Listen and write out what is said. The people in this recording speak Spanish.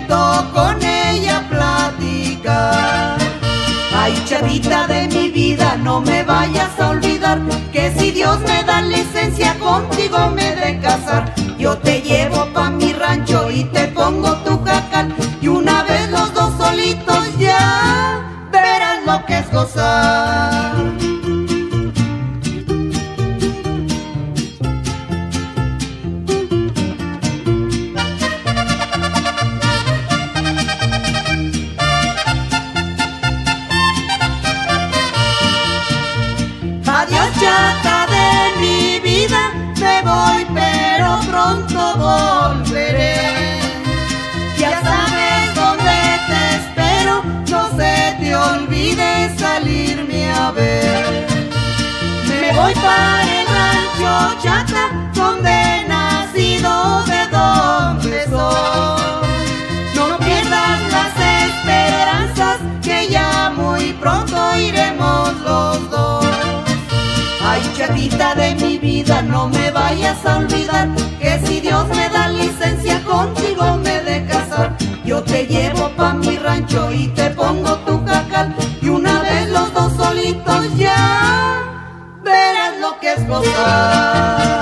siento con ella platicar. Ay, chavita de mi vida, no me vayas a olvidar, que si Dios me da licencia contigo me he de casar. Yo te llevo pa' mi rancho y te pongo tu jacal, y una vez los dos solitos ya verás lo que es gozar. Adiós, chata de mi vida, me voy pero pronto volveré. Ya sabes dónde te espero, no se te olvide salirme a ver. Me voy para el rancho, chata, donde he nacido, de donde soy. No pierdas las esperanzas, que ya muy pronto iremos los dos. Ay, chavita de mi vida, no me vayas a olvidar, que si Dios me da licencia contigo me he de casar. Yo te llevo pa' mi rancho y te pongo tu jacal, y una vez los dos solitos ya verás lo que es gozar.